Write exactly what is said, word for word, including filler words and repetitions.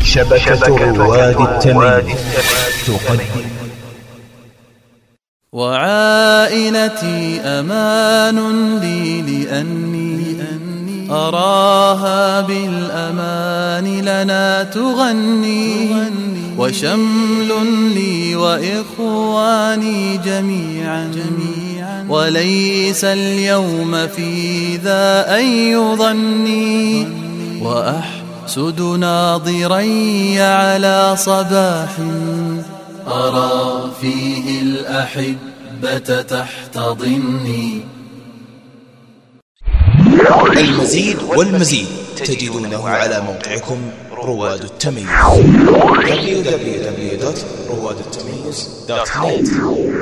شبكة رواد التميز تقدم. وعائلتي أمان لي لأني أراها بالأمان لنا تغني، وشمل لي وإخواني جميعا وليس اليوم في ذا أي ظني، وأحسد ناظري على صباح أرى فيه الأحبة تحتضني. المزيد والمزيد تجدونه على موقعكم رواد التميز دبليو دبليو دبليو دوت رواد التميز دوت نت.